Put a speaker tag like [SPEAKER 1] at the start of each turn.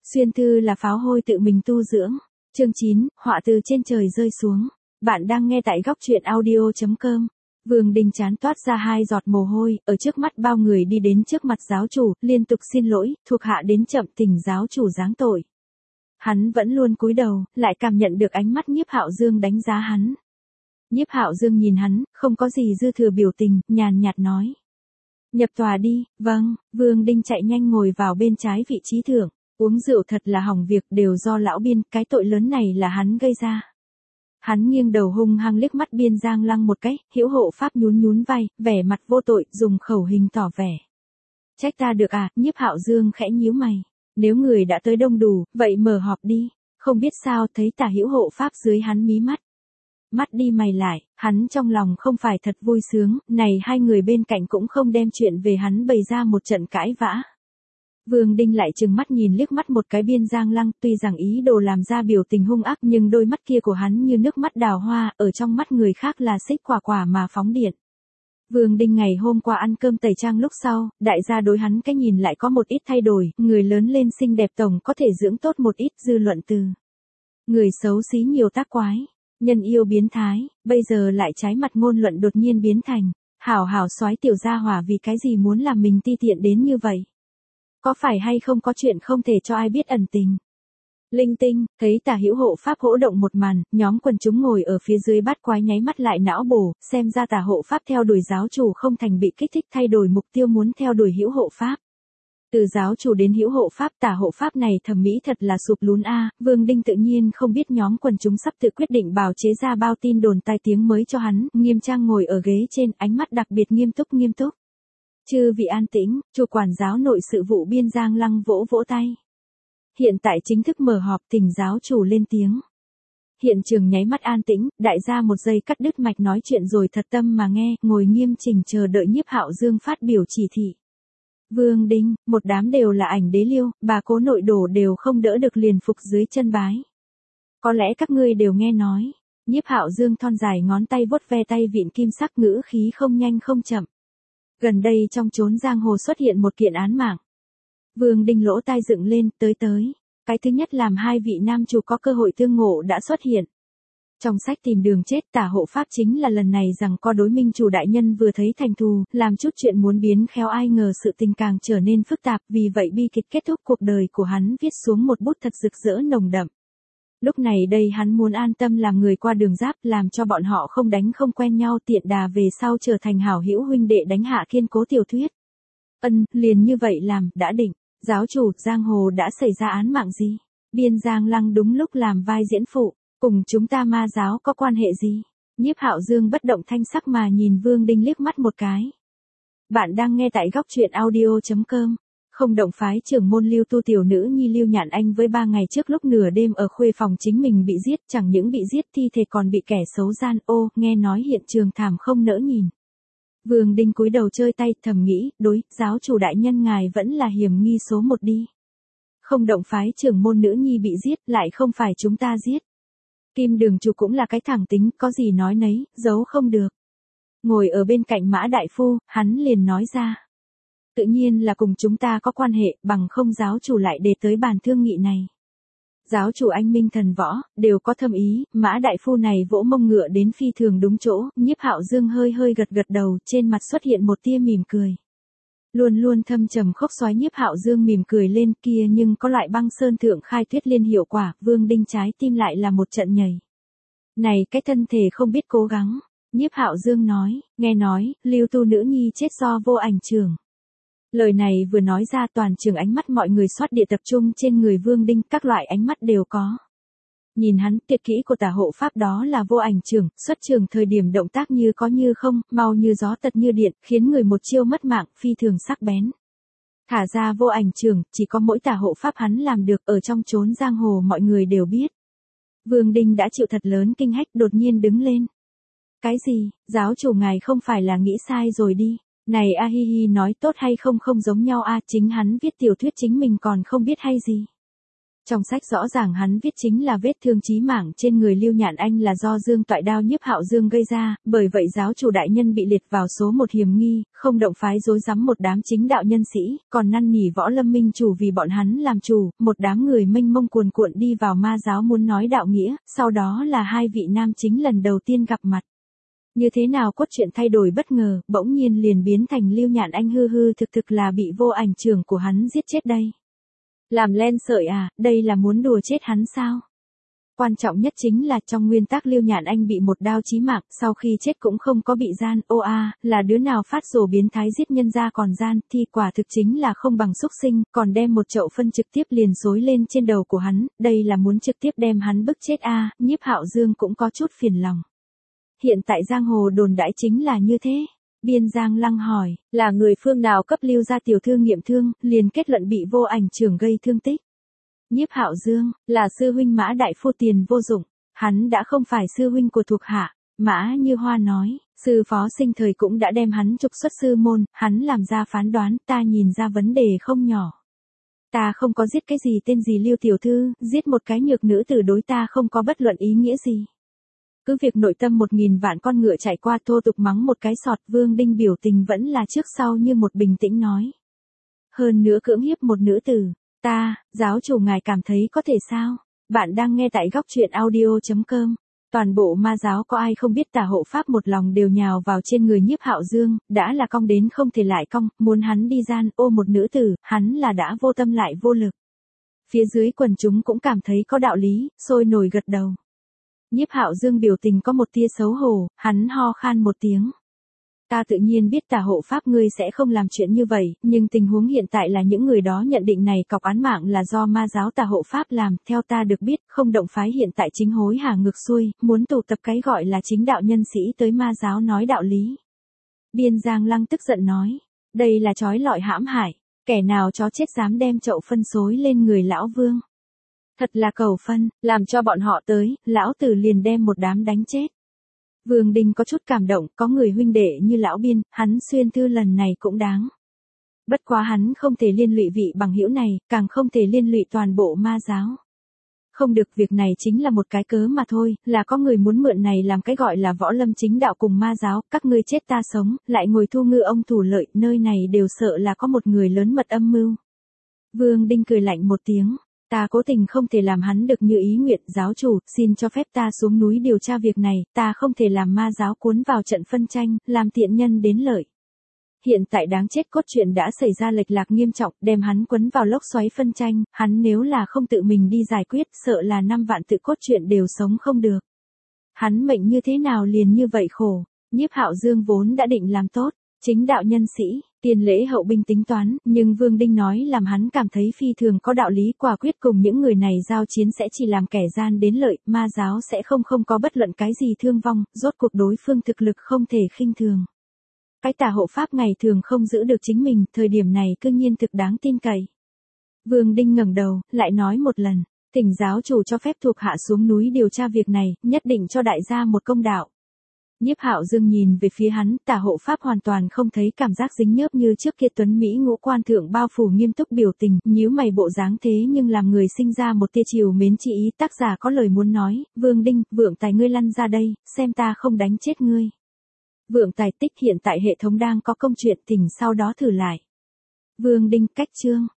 [SPEAKER 1] Xuyên thư là pháo hôi tự mình tu dưỡng. Chương 9, họa từ trên trời rơi xuống. Bạn đang nghe tại góc truyện audio.com. Vương Đình chán toát ra 2 giọt mồ hôi, ở trước mắt bao người đi đến trước mặt giáo chủ, liên tục xin lỗi, thuộc hạ đến chậm, thỉnh giáo chủ giáng tội. Hắn vẫn luôn cúi đầu, lại cảm nhận được ánh mắt Nhiếp Hạo Dương đánh giá hắn. Nhiếp Hạo Dương nhìn hắn, không có gì dư thừa biểu tình, nhàn nhạt nói. Nhập tòa đi. Vâng. Vương Đình chạy nhanh ngồi vào bên trái vị trí thượng. Uống rượu thật là hỏng việc, đều do lão Biên, cái tội lớn này là hắn gây ra. Hắn nghiêng đầu hung hăng liếc mắt Biên Giang Lăng một cái, Hữu Hộ Pháp nhún vai, vẻ mặt vô tội, dùng khẩu hình tỏ vẻ. Trách ta được à? Nhiếp Hạo Dương khẽ nhíu mày. Nếu người đã tới đông đủ, vậy mở họp đi. Không biết sao, thấy Tả Hữu Hộ Pháp dưới hắn mí mắt. Mắt đi mày lại, hắn trong lòng không phải thật vui sướng, này hai người bên cạnh cũng không đem chuyện về hắn bày ra một trận cãi vã. Vương Đình lại trừng mắt nhìn liếc mắt một cái Biên Giang Lăng, tuy rằng ý đồ làm ra biểu tình hung ác nhưng đôi mắt kia của hắn như nước mắt đào hoa, ở trong mắt người khác là xích quả quả mà phóng điện. Vương Đình ngày hôm qua ăn cơm tẩy trang lúc sau, đại gia đối hắn cái nhìn lại có một ít thay đổi, người lớn lên xinh đẹp tổng có thể dưỡng tốt một ít, dư luận từ người xấu xí nhiều tác quái, nhân yêu biến thái, bây giờ lại trái mặt ngôn luận đột nhiên biến thành, hảo hảo soái tiểu gia hỏa vì cái gì muốn làm mình ti tiện đến như vậy. Có phải hay không có chuyện không thể cho ai biết ẩn tình. Linh tinh, thấy Tả Hữu Hộ Pháp hỗ động một màn, nhóm quần chúng ngồi ở phía dưới bát quái nháy mắt lại não bổ, xem ra Tả Hộ Pháp theo đuổi giáo chủ không thành bị kích thích thay đổi mục tiêu muốn theo đuổi Hữu Hộ Pháp. Từ giáo chủ đến Hữu Hộ Pháp, Tả Hộ Pháp này thẩm mỹ thật là sụp lún a. Vương Đình tự nhiên không biết nhóm quần chúng sắp tự quyết định bào chế ra bao tin đồn tai tiếng mới cho hắn, nghiêm trang ngồi ở ghế trên, ánh mắt đặc biệt nghiêm túc. Chư vị an tĩnh, chủ quản giáo nội sự vụ Biên Giang Lăng vỗ tay. Hiện tại chính thức mở họp, thỉnh giáo chủ lên tiếng. Hiện trường nháy mắt an tĩnh, đại gia một giây cắt đứt mạch nói chuyện rồi thật tâm mà nghe, ngồi nghiêm chỉnh chờ đợi Nhiếp Hạo Dương phát biểu chỉ thị. Vương Đình, một đám đều là ảnh đế liêu, bà cố nội đổ đều không đỡ được liền phục dưới chân bái. Có lẽ các ngươi đều nghe nói. Nhiếp Hạo Dương thon dài ngón tay vuốt ve tay vịn kim sắc, ngữ khí không nhanh không chậm. Gần đây trong chốn giang hồ xuất hiện một kiện án mạng. Vương Đình lỗ tai dựng lên, tới. Cái thứ nhất làm hai vị nam chủ có cơ hội tương ngộ đã xuất hiện. Trong sách tìm đường chết, Tả Hộ Pháp chính là lần này rằng có đối minh chủ đại nhân vừa thấy thành thù, làm chút chuyện muốn biến khéo, ai ngờ sự tình càng trở nên phức tạp, vì vậy bi kịch kết thúc, cuộc đời của hắn viết xuống một bút thật rực rỡ nồng đậm. Lúc này đây hắn muốn an tâm làm người qua đường giáp, làm cho bọn họ không đánh không quen nhau, tiện đà về sau trở thành hảo hữu huynh đệ đánh hạ kiên cố tiểu thuyết. Liền như vậy làm, đã định. Giáo chủ, giang hồ đã xảy ra án mạng gì? Biên Giang Lăng đúng lúc làm vai diễn phụ, cùng chúng ta ma giáo có quan hệ gì? Nhiếp Hạo Dương bất động thanh sắc mà nhìn Vương Đình liếc mắt một cái. Bạn đang nghe tại góc truyện audio.com. Không động phái trưởng môn Lưu Tu tiểu nữ nhi Lưu Nhạn Anh với 3 ngày trước lúc nửa đêm ở khuê phòng chính mình bị giết, chẳng những bị giết thi thể còn bị kẻ xấu gian ô, nghe nói hiện trường thảm không nỡ nhìn. Vương Đình cúi đầu chơi tay, thầm nghĩ, đối, giáo chủ đại nhân ngài vẫn là hiểm nghi số 1 đi. Không động phái trưởng môn nữ nhi bị giết, lại không phải chúng ta giết. Kim Đường chủ cũng là cái thẳng tính, có gì nói nấy, giấu không được. Ngồi ở bên cạnh Mã Đại Phu, hắn liền nói ra. Tự nhiên là cùng chúng ta có quan hệ, bằng không giáo chủ lại đề tới bàn thương nghị này. Giáo chủ anh minh thần võ, đều có thâm ý, Mã Đại Phu này vỗ mông ngựa đến phi thường đúng chỗ, Nhiếp Hạo Dương hơi gật đầu, trên mặt xuất hiện một tia mỉm cười. Luôn thâm trầm khốc xoáy Nhiếp Hạo Dương mỉm cười lên kia, nhưng có loại băng sơn thượng khai tuyết liên hiệu quả, Vương Đình trái tim lại là một trận nhảy. Này cái thân thể không biết cố gắng, Nhiếp Hạo Dương nói, nghe nói, Lưu Tu nữ nhi chết do vô ảnh trường. Lời này vừa nói ra toàn trường ánh mắt mọi người xoát địa tập trung trên người Vương Đình, các loại ánh mắt đều có. Nhìn hắn, tuyệt kỹ của Tả Hộ Pháp đó là vô ảnh trường, xuất trường thời điểm động tác như có như không, mau như gió tật như điện, khiến người một chiêu mất mạng, phi thường sắc bén. Thả ra vô ảnh trường, chỉ có mỗi Tả Hộ Pháp hắn làm được, ở trong chốn giang hồ mọi người đều biết. Vương Đình đã chịu thật lớn kinh hách, đột nhiên đứng lên. Cái gì, giáo chủ ngài không phải là nghĩ sai rồi đi. Này a hi hi, nói tốt hay không không giống nhau a, chính hắn viết tiểu thuyết chính mình còn không biết hay gì. Trong sách rõ ràng hắn viết chính là vết thương chí mạng trên người Lưu Nhạn Anh là do Dương Toại đao Nhiếp Hạo Dương gây ra, bởi vậy giáo chủ đại nhân bị liệt vào số một hiểm nghi, không động phái rối rắm một đám chính đạo nhân sĩ, còn năn nỉ Võ Lâm Minh chủ vì bọn hắn làm chủ, một đám người mênh mông cuồn cuộn đi vào ma giáo muốn nói đạo nghĩa, sau đó là hai vị nam chính lần đầu tiên gặp mặt. Như thế nào cốt truyện thay đổi bất ngờ, bỗng nhiên liền biến thành Lưu Nhạn Anh hư hư thực thực là bị vô ảnh trưởng của hắn giết chết đây. Làm len sợi à, đây là muốn đùa chết hắn sao? Quan trọng nhất chính là trong nguyên tắc Lưu Nhạn Anh bị một đao chí mạng, sau khi chết cũng không có bị gian, là đứa nào phát rồ biến thái giết nhân ra còn gian, thì quả thực chính là không bằng xúc sinh, còn đem một chậu phân trực tiếp liền xối lên trên đầu của hắn, đây là muốn trực tiếp đem hắn bức chết Nhiếp Hạo Dương cũng có chút phiền lòng. Hiện tại giang hồ đồn đãi chính là như thế. Biên Giang Lăng hỏi, là người phương nào cấp Lưu gia tiểu thư nghiệm thương, liền kết luận bị vô ảnh trưởng gây thương tích. Nhiếp Hạo Dương, là sư huynh Mã đại phu tiền vô dụng, hắn đã không phải sư huynh của thuộc hạ. Mã Như Hoa nói, sư phó sinh thời cũng đã đem hắn trục xuất sư môn, hắn làm ra phán đoán, ta nhìn ra vấn đề không nhỏ. Ta không có giết cái gì tên gì Lưu tiểu thư, giết một cái nhược nữ tử đối ta không có bất luận ý nghĩa gì. Cứ việc nội tâm 1000 vạn con ngựa chạy qua thô tục mắng một cái sọt, Vương Đinh biểu tình vẫn là trước sau như một bình tĩnh nói. Hơn nữa cưỡng hiếp một nữ tử, giáo chủ ngài cảm thấy có thể sao? Bạn đang nghe tại góc truyện audio.com. Toàn bộ ma giáo có ai không biết Tà hộ pháp một lòng đều nhào vào trên người Nhiếp Hạo Dương, đã là cong đến không thể lại cong, muốn hắn đi gian ô một nữ tử, hắn là đã vô tâm lại vô lực. Phía dưới quần chúng cũng cảm thấy có đạo lý, sôi nổi gật đầu. Nhiếp Hạo Dương biểu tình có một tia xấu hổ, hắn ho khan một tiếng. Ta tự nhiên biết Tà hộ pháp ngươi sẽ không làm chuyện như vậy, nhưng tình huống hiện tại là những người đó nhận định này cọc án mạng là do ma giáo Tà hộ pháp làm, theo ta được biết, không động phái hiện tại chính hối hả ngược xuôi, muốn tụ tập cái gọi là chính đạo nhân sĩ tới ma giáo nói đạo lý. Biên Giang Lăng tức giận nói, đây là trói lọi hãm hại, kẻ nào chó chết dám đem chậu phân xối lên người lão Vương. Thật là cầu phân, làm cho bọn họ tới, lão tử liền đem một đám đánh chết. Vương Đình có chút cảm động, có người huynh đệ như lão Biên, hắn xuyên thư lần này cũng đáng. Bất quá hắn không thể liên lụy vị bằng hữu này, càng không thể liên lụy toàn bộ ma giáo. Không được, việc này chính là một cái cớ mà thôi, là có người muốn mượn này làm cái gọi là võ lâm chính đạo cùng ma giáo, các ngươi chết ta sống, lại ngồi thu ngư ông thủ lợi, nơi này đều sợ là có một người lớn mật âm mưu. Vương Đinh cười lạnh một tiếng. Ta cố tình không thể làm hắn được như ý nguyện, giáo chủ, xin cho phép ta xuống núi điều tra việc này, ta không thể làm ma giáo cuốn vào trận phân tranh, làm tiện nhân đến lợi. Hiện tại đáng chết cốt truyện đã xảy ra lệch lạc nghiêm trọng, đem hắn quấn vào lốc xoáy phân tranh, hắn nếu là không tự mình đi giải quyết, sợ là 5 vạn tự cốt truyện đều sống không được. Hắn mệnh như thế nào liền như vậy khổ, Nhiếp Hạo Dương vốn đã định làm tốt, chính đạo nhân sĩ, tiền lễ hậu binh tính toán, nhưng Vương Đinh nói làm hắn cảm thấy phi thường có đạo lý, quả quyết cùng những người này giao chiến sẽ chỉ làm kẻ gian đến lợi, ma giáo sẽ không có bất luận cái gì thương vong, rốt cuộc đối phương thực lực không thể khinh thường. Cái Tà hộ pháp ngày thường không giữ được chính mình, thời điểm này cư nhiên thực đáng tin cậy. Vương Đinh ngẩng đầu, lại nói một lần, thỉnh giáo chủ cho phép thuộc hạ xuống núi điều tra việc này, nhất định cho đại gia một công đạo. Nhiếp Hạo Dương nhìn về phía hắn, Tà hộ pháp hoàn toàn không thấy cảm giác dính nhớp như trước kia tuấn Mỹ ngũ quan thượng bao phủ nghiêm túc biểu tình, nhíu mày bộ dáng thế nhưng làm người sinh ra một tia chiều mến chi ý, tác giả có lời muốn nói, Vương Đinh, Vượng Tài ngươi lăn ra đây, xem ta không đánh chết ngươi. Vượng Tài tích hiện tại hệ thống đang có công chuyện, thỉnh sau đó thử lại. Vương Đinh cách chương.